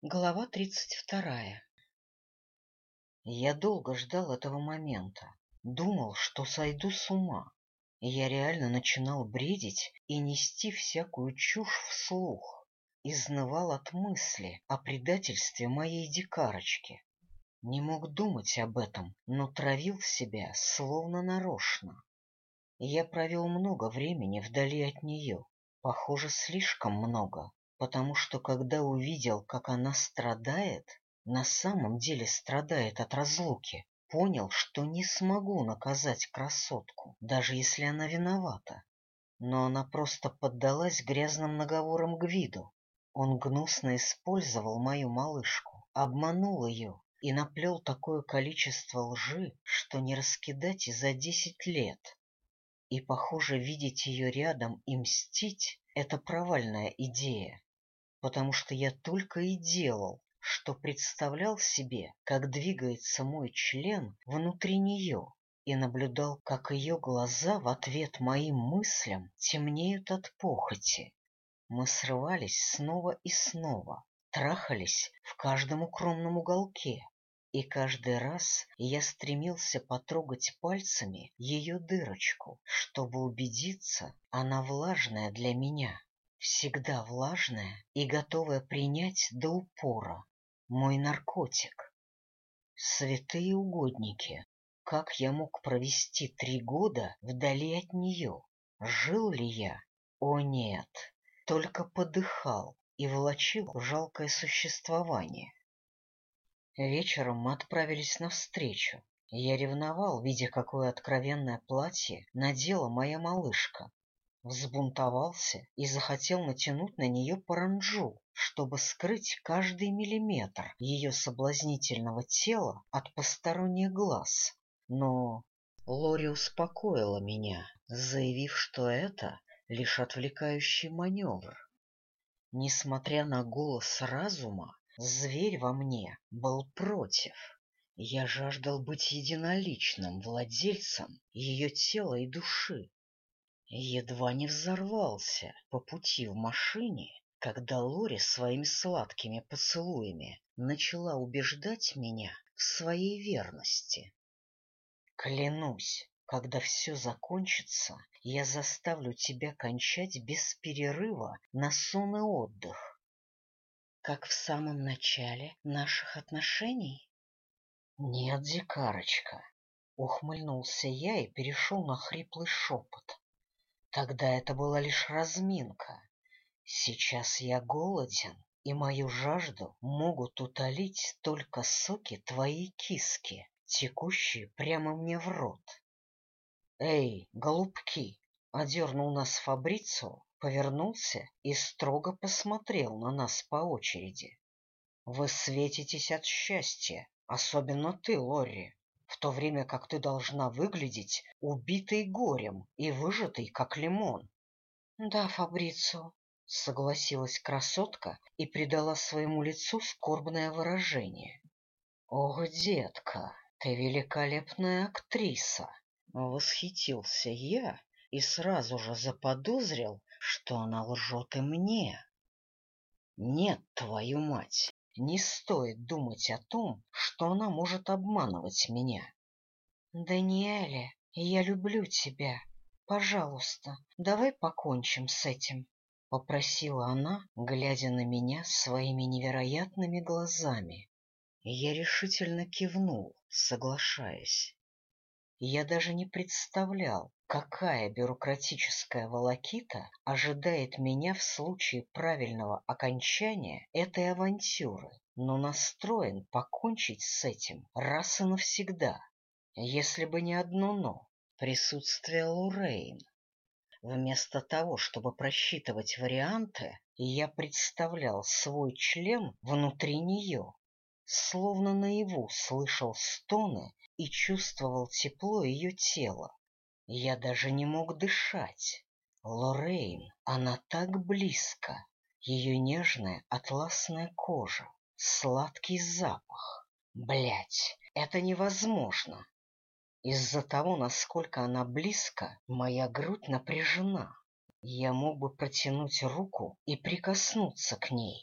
Глава 32. Я долго ждал этого момента, думал, что сойду с ума. Я реально начинал бредить и нести всякую чушь вслух, изнывал от мысли о предательстве моей дикарочки. Не мог думать об этом, но травил себя словно нарочно. Я провел много времени вдали от нее, похоже, слишком много, потому что когда увидел, как она страдает, на самом деле страдает от разлуки, понял, что не смогу наказать красотку, даже если она виновата. Но она просто поддалась грязным наговорам Гвиду. Он гнусно использовал мою малышку, обманул ее и наплел такое количество лжи, что не раскидать и за 10 лет. И, похоже, видеть ее рядом и мстить — это провальная идея, потому что я только и делал, что представлял себе, как двигается мой член внутри нее, и наблюдал, как ее глаза в ответ моим мыслям темнеют от похоти. Мы срывались снова и снова, трахались в каждом укромном уголке, и каждый раз я стремился потрогать пальцами ее дырочку, чтобы убедиться, она влажная для меня, всегда влажная и готовая принять до упора. Мой наркотик. Святые угодники, как я мог провести 3 года вдали от нее? Жил ли я? О нет, только подыхал и влачил жалкое существование. Вечером мы отправились навстречу. Я ревновал, видя, какое откровенное платье надела моя малышка. Взбунтовался и захотел натянуть на нее паранджу, чтобы скрыть каждый миллиметр ее соблазнительного тела от посторонних глаз. Но Лори успокоила меня, заявив, что это лишь отвлекающий маневр. Несмотря на голос разума, зверь во мне был против. Я жаждал быть единоличным владельцем ее тела и души. Едва не взорвался по пути в машине, когда Лори своими сладкими поцелуями начала убеждать меня в своей верности. Клянусь, когда все закончится, я заставлю тебя кончать без перерыва на сон и отдых. Как в самом начале наших отношений? Нет, дикарочка, ухмыльнулся я и перешел на хриплый шепот. Тогда это была лишь разминка. Сейчас я голоден, и мою жажду могут утолить только соки твоей киски, текущие прямо мне в рот. «Эй, голубки!» — одернул нас Фабрицио, повернулся и строго посмотрел на нас по очереди. «Вы светитесь от счастья, особенно ты, Лорри, в то время как ты должна выглядеть убитой горем и выжатой, как лимон». «Да, Фабрицио», — согласилась красотка и придала своему лицу скорбное выражение. «Ох, детка, ты великолепная актриса!» Восхитился я и сразу же заподозрил, что она лжет и мне. Нет, твою мать, не стоит думать о том, что она может обманывать меня. Даниэле, я люблю тебя. Пожалуйста, давай покончим с этим, — попросила она, глядя на меня своими невероятными глазами. Я решительно кивнул, соглашаясь. Я даже не представлял, какая бюрократическая волокита ожидает меня в случае правильного окончания этой авантюры, но настроен покончить с этим раз и навсегда, если бы не одно «но» — присутствие Лоррейн. Вместо того, чтобы просчитывать варианты, я представлял свой член внутри нее, словно наяву слышал стоны и чувствовал тепло ее тела. Я даже не мог дышать. Лоррейн, она так близко. Ее нежная атласная кожа, сладкий запах. Блядь, это невозможно. Из-за того, насколько она близко, моя грудь напряжена. Я мог бы протянуть руку и прикоснуться к ней,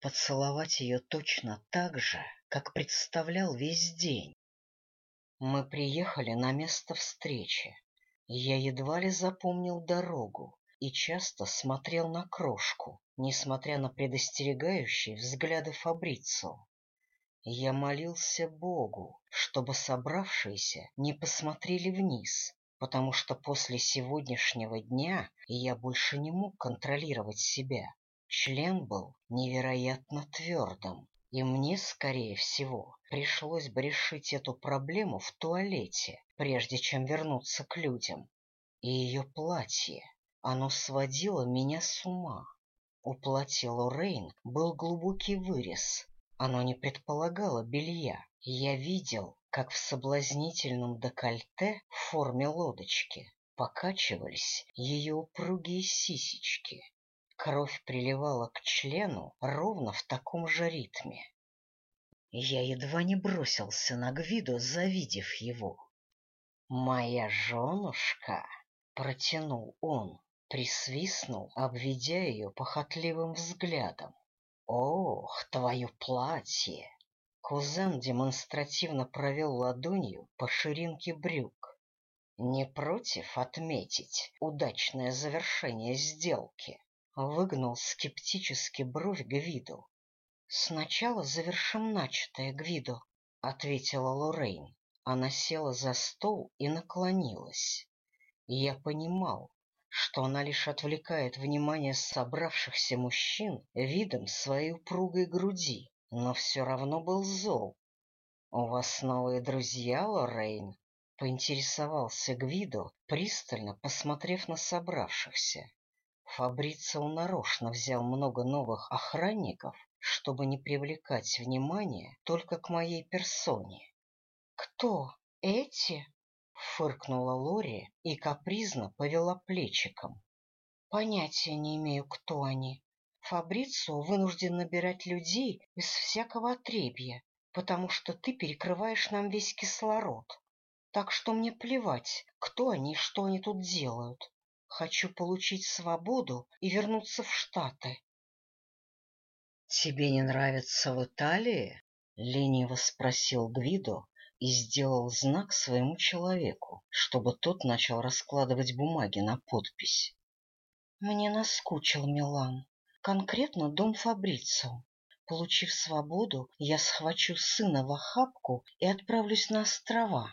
поцеловать ее точно так же, как представлял весь день. Мы приехали на место встречи. Я едва ли запомнил дорогу и часто смотрел на крошку, несмотря на предостерегающие взгляды Фабрицио. Я молился Богу, чтобы собравшиеся не посмотрели вниз, потому что после сегодняшнего дня я больше не мог контролировать себя. Член был невероятно твердым, и мне, скорее всего, пришлось бы решить эту проблему в туалете, прежде чем вернуться к людям. И ее платье, оно сводило меня с ума. У платья Лоррейн был глубокий вырез. Оно не предполагало белья. Я видел, как в соблазнительном декольте в форме лодочки покачивались ее упругие сисечки. Кровь приливала к члену ровно в таком же ритме. Я едва не бросился на Гвидо, завидев его. «Моя женушка!» — протянул он, присвистнул, обведя ее похотливым взглядом. «Ох, твое платье!» Кузен демонстративно провел ладонью по ширинке брюк. «Не против отметить удачное завершение сделки?» Выгнул скептически бровь Гвидо. «Сначала завершим начатое, Гвидо», — ответила Лоррейн. Она села за стол и наклонилась. Я понимал, что она лишь отвлекает внимание собравшихся мужчин видом своей упругой груди, но все равно был зол. — У вас новые друзья, Лоррейн? — поинтересовался Гвидо, пристально посмотрев на собравшихся. Фабрицио нарочно взял много новых охранников, чтобы не привлекать внимание только к моей персоне. — Кто? Эти? — фыркнула Лори и капризно повела плечиком. — Понятия не имею, кто они. Фабрицио вынужден набирать людей из всякого отребья, потому что ты перекрываешь нам весь кислород. Так что мне плевать, кто они и что они тут делают. Хочу получить свободу и вернуться в Штаты. — Тебе не нравится в Италии? — лениво спросил Гвидо и сделал знак своему человеку, чтобы тот начал раскладывать бумаги на подпись. Мне наскучил Милан, конкретно дом Фабрицио. Получив свободу, я схвачу сына в охапку и отправлюсь на острова.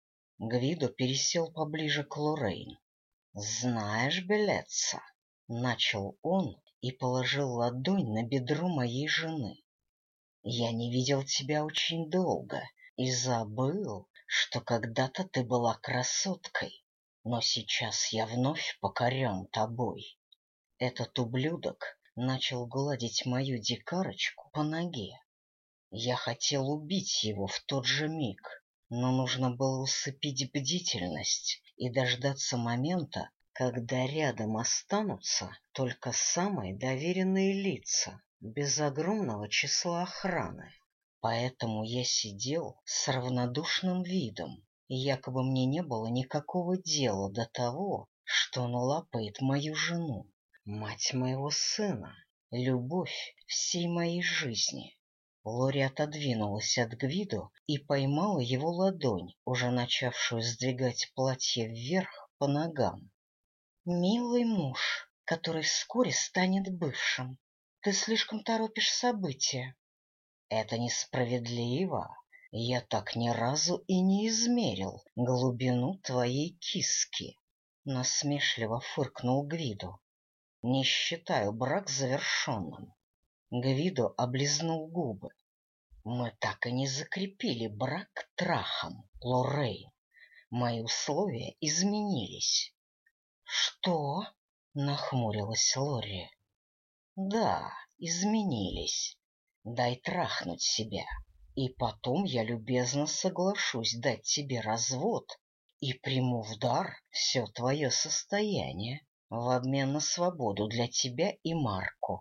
Гвидо пересел поближе к Лоррейн. — Знаешь, Белеццо, — начал он и положил ладонь на бедро моей жены. — Я не видел тебя очень долго и забыл, что когда-то ты была красоткой, но сейчас я вновь покорен тобой. Этот ублюдок начал гладить мою дикарочку по ноге. Я хотел убить его в тот же миг, но нужно было усыпить бдительность и дождаться момента, когда рядом останутся только самые доверенные лица, без огромного числа охраны. Поэтому я сидел с равнодушным видом, и якобы мне не было никакого дела до того, что он лапает мою жену, мать моего сына, любовь всей моей жизни. Лори отодвинулась от Гвидо и поймала его ладонь, уже начавшую сдвигать платье вверх по ногам. — Милый муж, который вскоре станет бывшим, ты слишком торопишь события. — Это несправедливо. Я так ни разу и не измерил глубину твоей киски, — насмешливо фыркнул Гвидо. — Не считаю брак завершенным. Гвидо облизнул губы. — Мы так и не закрепили брак трахом, Лоррейн. Мои условия изменились. — Что? — нахмурилась Лори. — Да, изменились. Дай трахнуть себя, и потом я любезно соглашусь дать тебе развод и приму в дар все твое состояние в обмен на свободу для тебя и Марко.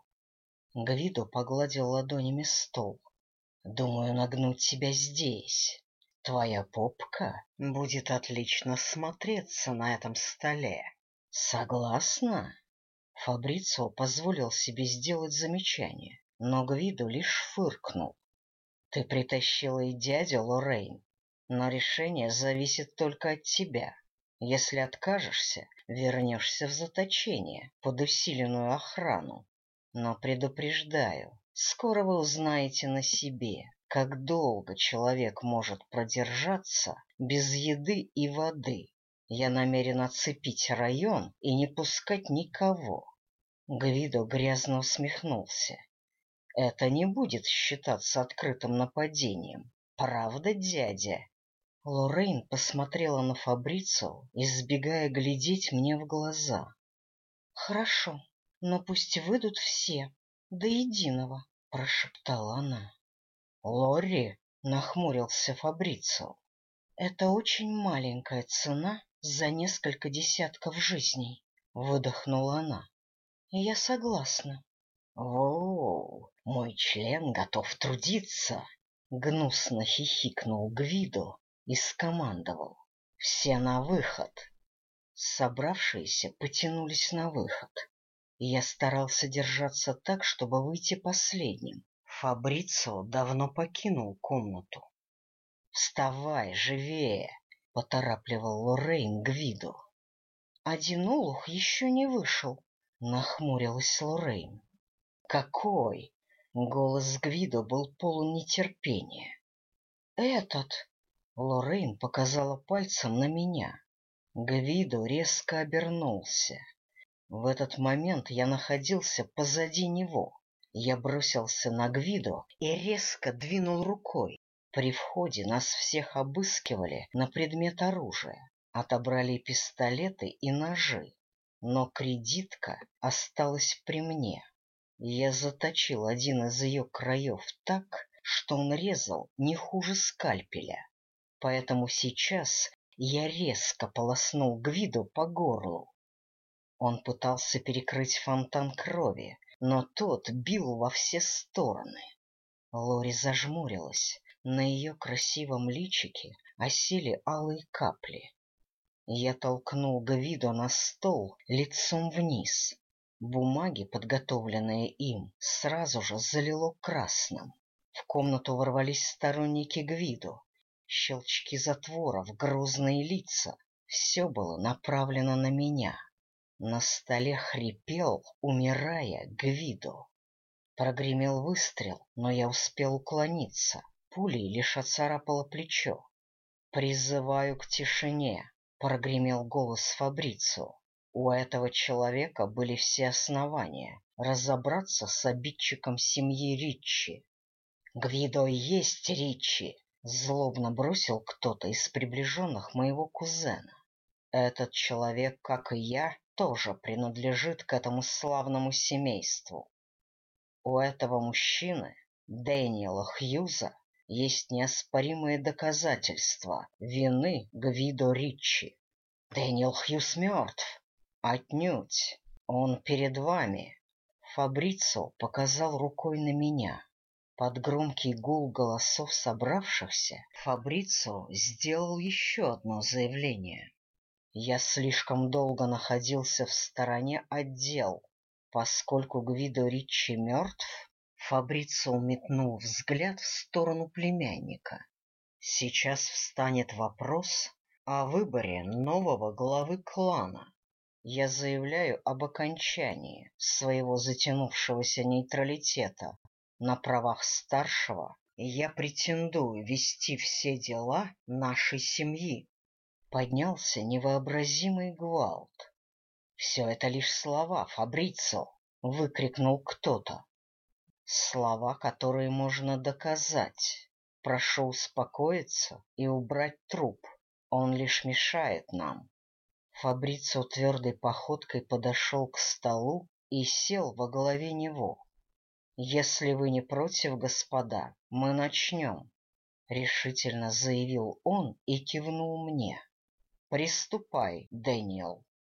Гвидо погладил ладонями стол. — Думаю, нагнуть тебя здесь. Твоя попка будет отлично смотреться на этом столе. Согласна? Фабрицио позволил себе сделать замечание, но Гвидо лишь фыркнул. Ты притащила и дядю, Лоррейн, но решение зависит только от тебя. Если откажешься, вернешься в заточение под усиленную охрану. Но предупреждаю, скоро вы узнаете на себе, как долго человек может продержаться без еды и воды. Я намерен оцепить район и не пускать никого. Гвидо грязно усмехнулся. Это не будет считаться открытым нападением. Правда, дядя? Лоррейн посмотрела на Фабрицио, избегая глядеть мне в глаза. — Хорошо, но пусть выйдут все, до единого, — прошептала она. — Лорри, — нахмурился Фабрицио, — это очень маленькая цена за несколько десятков жизней, — выдохнула она. — Я согласна. — Воу, мой член готов трудиться, — гнусно хихикнул Гвидо и скомандовал. — Все на выход. Собравшиеся потянулись на выход. Я старался держаться так, чтобы выйти последним. Фабрицио давно покинул комнату. — Вставай, живее! — поторапливал Лоррейн Гвидо. — Один олух еще не вышел, — нахмурилась Лоррейн. Какой? Голос Гвидо был полон нетерпения. Этот! Лоррейн показала пальцем на меня. Гвидо резко обернулся. В этот момент я находился позади него. Я бросился на Гвидо и резко двинул рукой. При входе нас всех обыскивали на предмет оружия, отобрали пистолеты и ножи, но кредитка осталась при мне. Я заточил один из ее краев так, что он резал не хуже скальпеля. Поэтому сейчас я резко полоснул Гвидо по горлу. Он пытался перекрыть фонтан крови, но тот бил во все стороны. Лори зажмурилась, на ее красивом личике осели алые капли. Я толкнул Гвидо на стол лицом вниз. Бумаги, подготовленные им, сразу же залило красным. В комнату ворвались сторонники Гвидо. Щелчки затворов, грозные лица — все было направлено на меня. На столе хрипел, умирая, Гвидо. Прогремел выстрел, но я успел уклониться. Пулей лишь оцарапало плечо. «Призываю к тишине», — прогремел голос Фабрицио. У этого человека были все основания разобраться с обидчиком семьи Риччи. «Гвидо и есть Риччи!» — злобно бросил кто-то из приближенных моего кузена. «Этот человек, как и я, тоже принадлежит к этому славному семейству. У этого мужчины, Дэниела Хьюза, есть неоспоримые доказательства вины Гвидо Риччи. Дэниел Хьюз мертв. Отнюдь. Он перед вами. Фабрицио показал рукой на меня. Под громкий гул голосов собравшихся Фабрицио сделал еще одно заявление. Я слишком долго находился в стороне от дел. Поскольку Гвидо Риччи мертв, Фабрицио метнул взгляд в сторону племянника. Сейчас встанет вопрос о выборе нового главы клана. Я заявляю об окончании своего затянувшегося нейтралитета. На правах старшего я претендую вести все дела нашей семьи. Поднялся невообразимый гвалт. — Все это лишь слова, Фабрицио! — выкрикнул кто-то. — Слова, которые можно доказать. Прошу успокоиться и убрать труп. Он лишь мешает нам. Фабрицио твердой походкой подошел к столу и сел во главе него. — Если вы не против, господа, мы начнем, — решительно заявил он и кивнул мне. — Приступай, Дэниел.